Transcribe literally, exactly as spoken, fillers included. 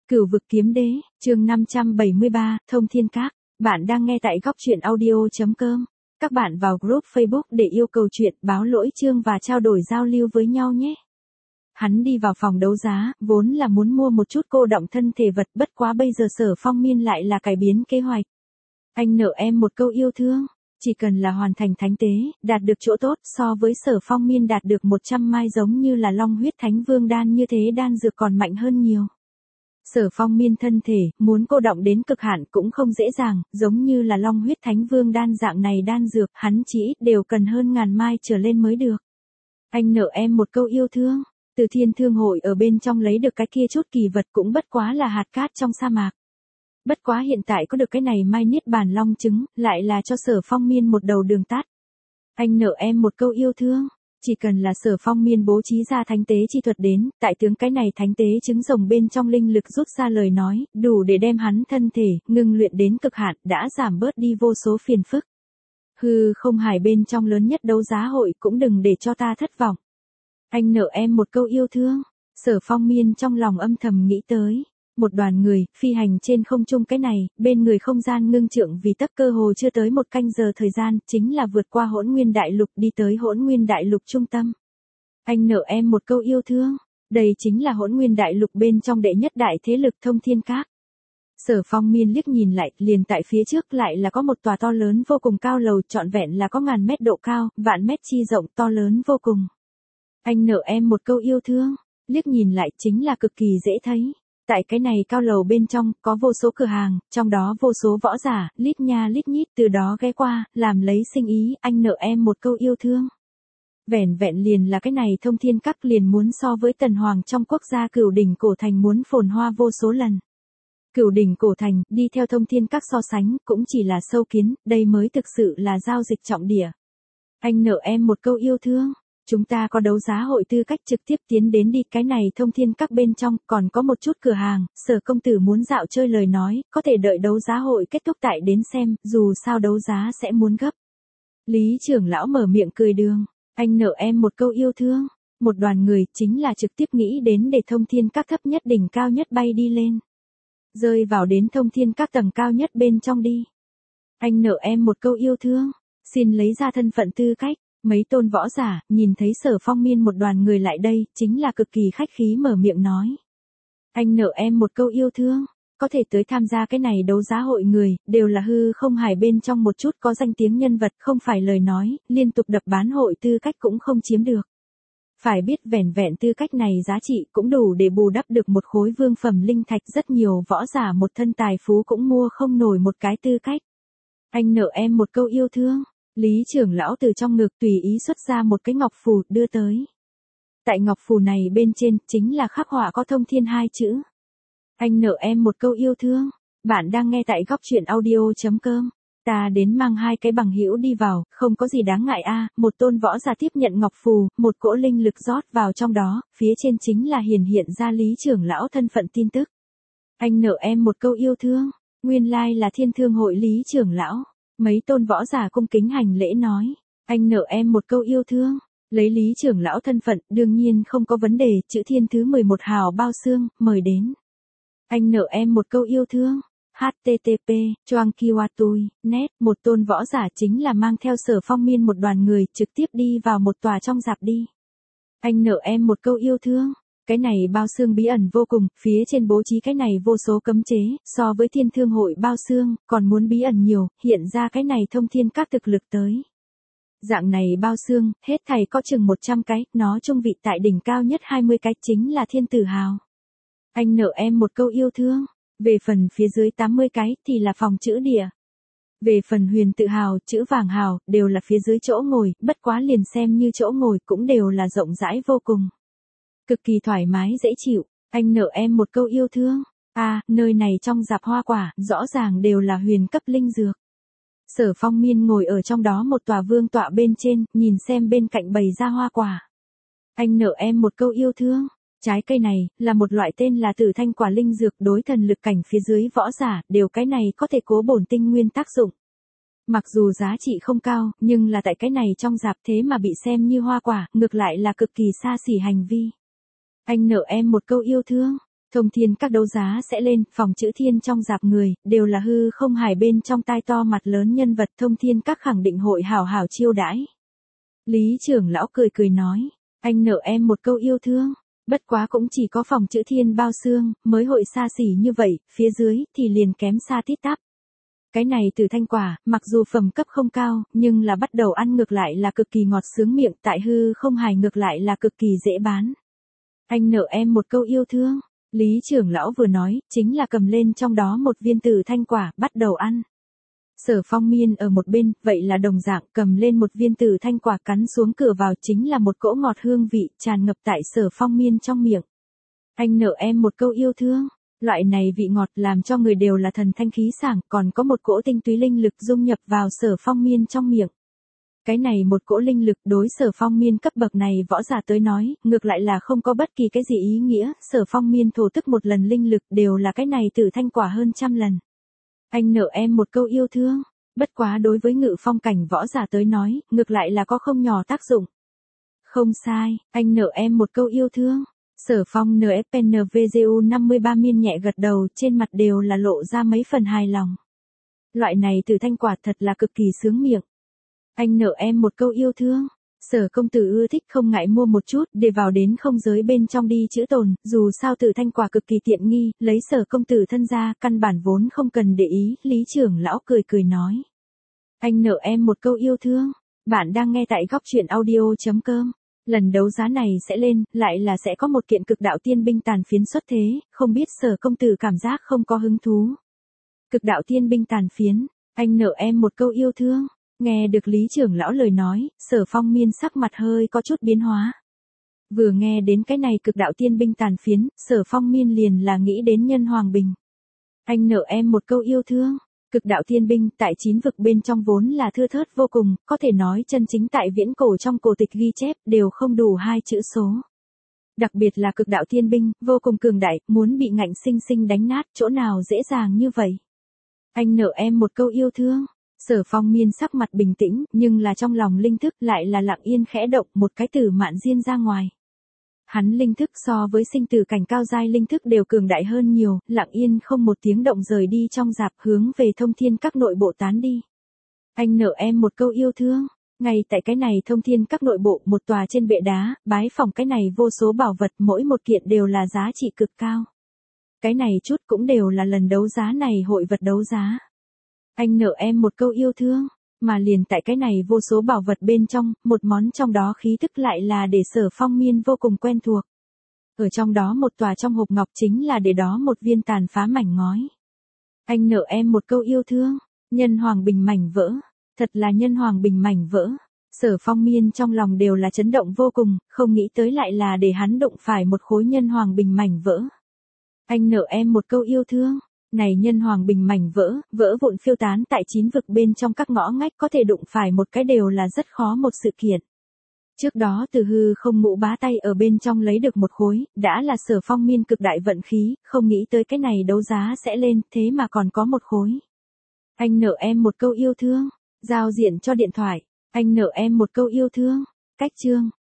Cửu vực kiếm đế, chương năm trăm bảy mươi ba, Thông Thiên Các. Bạn đang nghe tại góc truyện audio.com. Các bạn vào group Facebook để yêu cầu chuyện, báo lỗi chương và trao đổi giao lưu với nhau nhé. Hắn đi vào phòng đấu giá, vốn là muốn mua một chút cô động thân thể vật, bất quá bây giờ Sở Phong Miên lại là cải biến kế hoạch. Anh nợ em một câu yêu thương, chỉ cần là hoàn thành thánh tế, đạt được chỗ tốt so với Sở Phong Miên đạt được một trăm mai giống như là Long huyết thánh vương đan như thế đan dược còn mạnh hơn nhiều. Sở Phong Miên thân thể, muốn cô động đến cực hạn cũng không dễ dàng, giống như là Long huyết thánh vương đan dạng này đan dược, hắn chỉ ít đều cần hơn ngàn mai trở lên mới được. Anh nợ em một câu yêu thương, từ Thiên Thương Hội ở bên trong lấy được cái kia chút kỳ vật cũng bất quá là hạt cát trong sa mạc. Bất quá hiện tại có được cái này mai niết bàn long trứng, lại là cho Sở Phong Miên một đầu đường tắt. Anh nợ em một câu yêu thương. Chỉ cần là Sở Phong Miên bố trí ra thánh tế chi thuật đến, tại tướng cái này thánh tế trứng rồng bên trong linh lực rút ra lời nói, đủ để đem hắn thân thể, ngưng luyện đến cực hạn, đã giảm bớt đi vô số phiền phức. Hừ, không hải bên trong lớn nhất đấu giá hội cũng đừng để cho ta thất vọng. Anh nợ em một câu yêu thương. Sở Phong Miên trong lòng âm thầm nghĩ tới. Một đoàn người, phi hành trên không trung cái này, bên người không gian ngưng trượng vì tắc cơ hồ chưa tới một canh giờ thời gian, chính là vượt qua Hỗn Nguyên Đại Lục đi tới Hỗn Nguyên Đại Lục trung tâm. Anh nợ em một câu yêu thương, đây chính là Hỗn Nguyên Đại Lục bên trong đệ nhất đại thế lực Thông Thiên Các. Sở Phong Miên liếc nhìn lại, liền tại phía trước lại là có một tòa to lớn vô cùng cao lầu, trọn vẹn là có ngàn mét độ cao, vạn mét chi rộng, to lớn vô cùng. Anh nợ em một câu yêu thương, liếc nhìn lại chính là cực kỳ dễ thấy. Tại cái này cao lầu bên trong, có vô số cửa hàng, trong đó vô số võ giả, lít nha lít nhít từ đó ghé qua, làm lấy sinh ý, anh nợ em một câu yêu thương. Vẻn vẹn liền là cái này Thông Thiên Các liền muốn so với Tần Hoàng trong quốc gia Cửu Đỉnh Cổ Thành muốn phồn hoa vô số lần. Cửu Đỉnh Cổ Thành, đi theo Thông Thiên Các so sánh, cũng chỉ là sâu kiến, đây mới thực sự là giao dịch trọng địa. Anh nợ em một câu yêu thương. Chúng ta có đấu giá hội tư cách trực tiếp tiến đến đi, cái này Thông Thiên Các bên trong còn có một chút cửa hàng, Sở công tử muốn dạo chơi lời nói, có thể đợi đấu giá hội kết thúc tại đến xem, dù sao đấu giá sẽ muốn gấp. Lý trưởng lão mở miệng cười đường, anh nợ em một câu yêu thương, một đoàn người chính là trực tiếp nghĩ đến để Thông Thiên Các thấp nhất đỉnh cao nhất bay đi lên. Rơi vào đến Thông Thiên Các tầng cao nhất bên trong đi. Anh nợ em một câu yêu thương, xin lấy ra thân phận tư cách. Mấy tôn võ giả, nhìn thấy Sở Phong Miên một đoàn người lại đây, chính là cực kỳ khách khí mở miệng nói. Anh nợ em một câu yêu thương, có thể tới tham gia cái này đấu giá hội người, đều là hư không hải bên trong một chút có danh tiếng nhân vật, không phải lời nói, liên tục đập bán hội tư cách cũng không chiếm được. Phải biết vẻn vẹn tư cách này giá trị cũng đủ để bù đắp được một khối vương phẩm linh thạch, rất nhiều võ giả một thân tài phú cũng mua không nổi một cái tư cách. Anh nợ em một câu yêu thương. Lý trưởng lão từ trong ngực tùy ý xuất ra một cái ngọc phù đưa tới. Tại ngọc phù này bên trên chính là khắc họa có Thông Thiên hai chữ. Anh nợ em một câu yêu thương. Bạn đang nghe tại góc truyện audio.com. Ta đến mang hai cái bằng hữu đi vào, không có gì đáng ngại a. Một tôn võ giả tiếp nhận ngọc phù, một cỗ linh lực rót vào trong đó, phía trên chính là hiển hiện ra Lý trưởng lão thân phận tin tức. Anh nợ em một câu yêu thương. Nguyên lai là Thiên Thương Hội Lý trưởng lão. Mấy tôn võ giả cung kính hành lễ nói, anh nợ em một câu yêu thương, lấy Lý trưởng lão thân phận, đương nhiên không có vấn đề, chữ thiên thứ mười một hào bao xương, mời đến. Anh nợ em một câu yêu thương, hát tê tê pê, choang kiwatui, net, một tôn võ giả chính là mang theo Sở Phong Miên một đoàn người, trực tiếp đi vào một tòa trong dạp đi. Anh nợ em một câu yêu thương. Cái này bao xương bí ẩn vô cùng, phía trên bố trí cái này vô số cấm chế, so với Thiên Thương Hội bao xương, còn muốn bí ẩn nhiều, hiện ra cái này Thông Thiên Các thực lực tới. Dạng này bao xương, hết thảy có chừng một trăm cái, nó trung vị tại đỉnh cao nhất hai mươi cái chính là Thiên Tử Hào. Anh nợ em một câu yêu thương, về phần phía dưới tám mươi cái thì là phòng chữ địa. Về phần Huyền Tự Hào, chữ Vàng Hào, đều là phía dưới chỗ ngồi, bất quá liền xem như chỗ ngồi cũng đều là rộng rãi vô cùng. Cực kỳ thoải mái dễ chịu, anh nợ em một câu yêu thương. À, nơi này trong dạp hoa quả, rõ ràng đều là huyền cấp linh dược. Sở Phong Miên ngồi ở trong đó một tòa vương tọa bên trên, nhìn xem bên cạnh bày ra hoa quả. Anh nợ em một câu yêu thương. Trái cây này, là một loại tên là Tử Thanh quả linh dược, đối thần lực cảnh phía dưới võ giả, đều cái này có thể cố bổn tinh nguyên tác dụng. Mặc dù giá trị không cao, nhưng là tại cái này trong dạp thế mà bị xem như hoa quả, ngược lại là cực kỳ xa xỉ hành vi. Anh nợ em một câu yêu thương. Thông thiên các đấu giá sẽ lên, phòng chữ thiên trong dạp người, đều là hư không hải bên trong tai to mặt lớn nhân vật thông thiên các khẳng định hội hảo hảo chiêu đãi. Lý trưởng lão cười cười nói, anh nợ em một câu yêu thương, bất quá cũng chỉ có phòng chữ thiên bao xương, mới hội xa xỉ như vậy, phía dưới thì liền kém xa tít tắp. Cái này từ thanh quả, mặc dù phẩm cấp không cao, nhưng là bắt đầu ăn ngược lại là cực kỳ ngọt sướng miệng, tại hư không hài ngược lại là cực kỳ dễ bán. Anh nợ em một câu yêu thương, Lý trưởng lão vừa nói, chính là cầm lên trong đó một viên từ thanh quả, bắt đầu ăn. Sở Phong Miên ở một bên, vậy là đồng dạng, cầm lên một viên từ thanh quả cắn xuống cửa vào chính là một cỗ ngọt hương vị, tràn ngập tại Sở Phong Miên trong miệng. Anh nợ em một câu yêu thương. Loại này vị ngọt làm cho người đều là thần thanh khí sảng, còn có một cỗ tinh túy linh lực dung nhập vào Sở Phong Miên trong miệng. Cái này một cỗ linh lực đối Sở Phong Miên cấp bậc này võ giả tới nói, ngược lại là không có bất kỳ cái gì ý nghĩa, Sở Phong Miên thổ tức một lần linh lực đều là cái này từ thanh quả hơn trăm lần. Anh nợ em một câu yêu thương, bất quá đối với ngự phong cảnh võ giả tới nói, ngược lại là có không nhỏ tác dụng. Không sai, anh nợ em một câu yêu thương. Sở Phong en ép en vê giê u năm mươi ba Miên nhẹ gật đầu, trên mặt đều là lộ ra mấy phần hài lòng. Loại này từ thanh quả thật là cực kỳ sướng miệng. Anh nợ em một câu yêu thương. Sở công tử ưa thích không ngại mua một chút để vào đến không giới bên trong đi chữ tồn, dù sao từ thanh quả cực kỳ tiện nghi, lấy sở công tử thân ra, căn bản vốn không cần để ý, Lý trưởng lão cười cười nói. Anh nợ em một câu yêu thương. Bạn đang nghe tại góc truyện audio chấm com. Lần đấu giá này sẽ lên, lại là sẽ có một kiện cực đạo tiên binh tàn phiến xuất thế, không biết sở công tử cảm giác không có hứng thú. Cực đạo tiên binh tàn phiến, anh nợ em một câu yêu thương. Nghe được Lý trưởng lão lời nói, Sở Phong Miên sắc mặt hơi có chút biến hóa. Vừa nghe đến cái này cực đạo tiên binh tàn phiến, Sở Phong Miên liền là nghĩ đến Nhân Hoàng Bình. Anh nợ em một câu yêu thương. Cực đạo tiên binh tại chín vực bên trong vốn là thưa thớt vô cùng, có thể nói chân chính tại viễn cổ trong cổ tịch ghi chép đều không đủ hai chữ số. Đặc biệt là cực đạo tiên binh, vô cùng cường đại, muốn bị ngạnh sinh sinh đánh nát, chỗ nào dễ dàng như vậy. Anh nợ em một câu yêu thương. Sở Phong Miên sắc mặt bình tĩnh, nhưng là trong lòng linh thức lại là lặng yên khẽ động, một cái tử mạn diên ra ngoài. Hắn linh thức so với sinh tử cảnh cao giai linh thức đều cường đại hơn nhiều, lặng yên không một tiếng động rời đi trong dạp hướng về thông thiên các nội bộ tán đi. Anh nợ em một câu yêu thương. Ngay tại cái này thông thiên các nội bộ một tòa trên bệ đá, bái phòng cái này vô số bảo vật mỗi một kiện đều là giá trị cực cao. Cái này chút cũng đều là lần đấu giá này hội vật đấu giá. Anh nợ em một câu yêu thương, mà liền tại cái này vô số bảo vật bên trong, một món trong đó khí thức lại là để Sở Phong Miên vô cùng quen thuộc. Ở trong đó một tòa trong hộp ngọc chính là để đó một viên tàn phá mảnh ngói. Anh nợ em một câu yêu thương, Nhân Hoàng Bình mảnh vỡ, thật là Nhân Hoàng Bình mảnh vỡ. Sở Phong Miên trong lòng đều là chấn động vô cùng, không nghĩ tới lại là để hắn đụng phải một khối Nhân Hoàng Bình mảnh vỡ. Anh nợ em một câu yêu thương. Này Nhân Hoàng Bình mảnh vỡ, vỡ vụn phiêu tán tại chín vực bên trong các ngõ ngách có thể đụng phải một cái đều là rất khó một sự kiện. Trước đó từ hư không ngũ bá tay ở bên trong lấy được một khối, đã là Sở Phong Miên cực đại vận khí, không nghĩ tới cái này đấu giá sẽ lên, thế mà còn có một khối. Anh nợ em một câu yêu thương, giao diện cho điện thoại, anh nợ em một câu yêu thương, cách chương.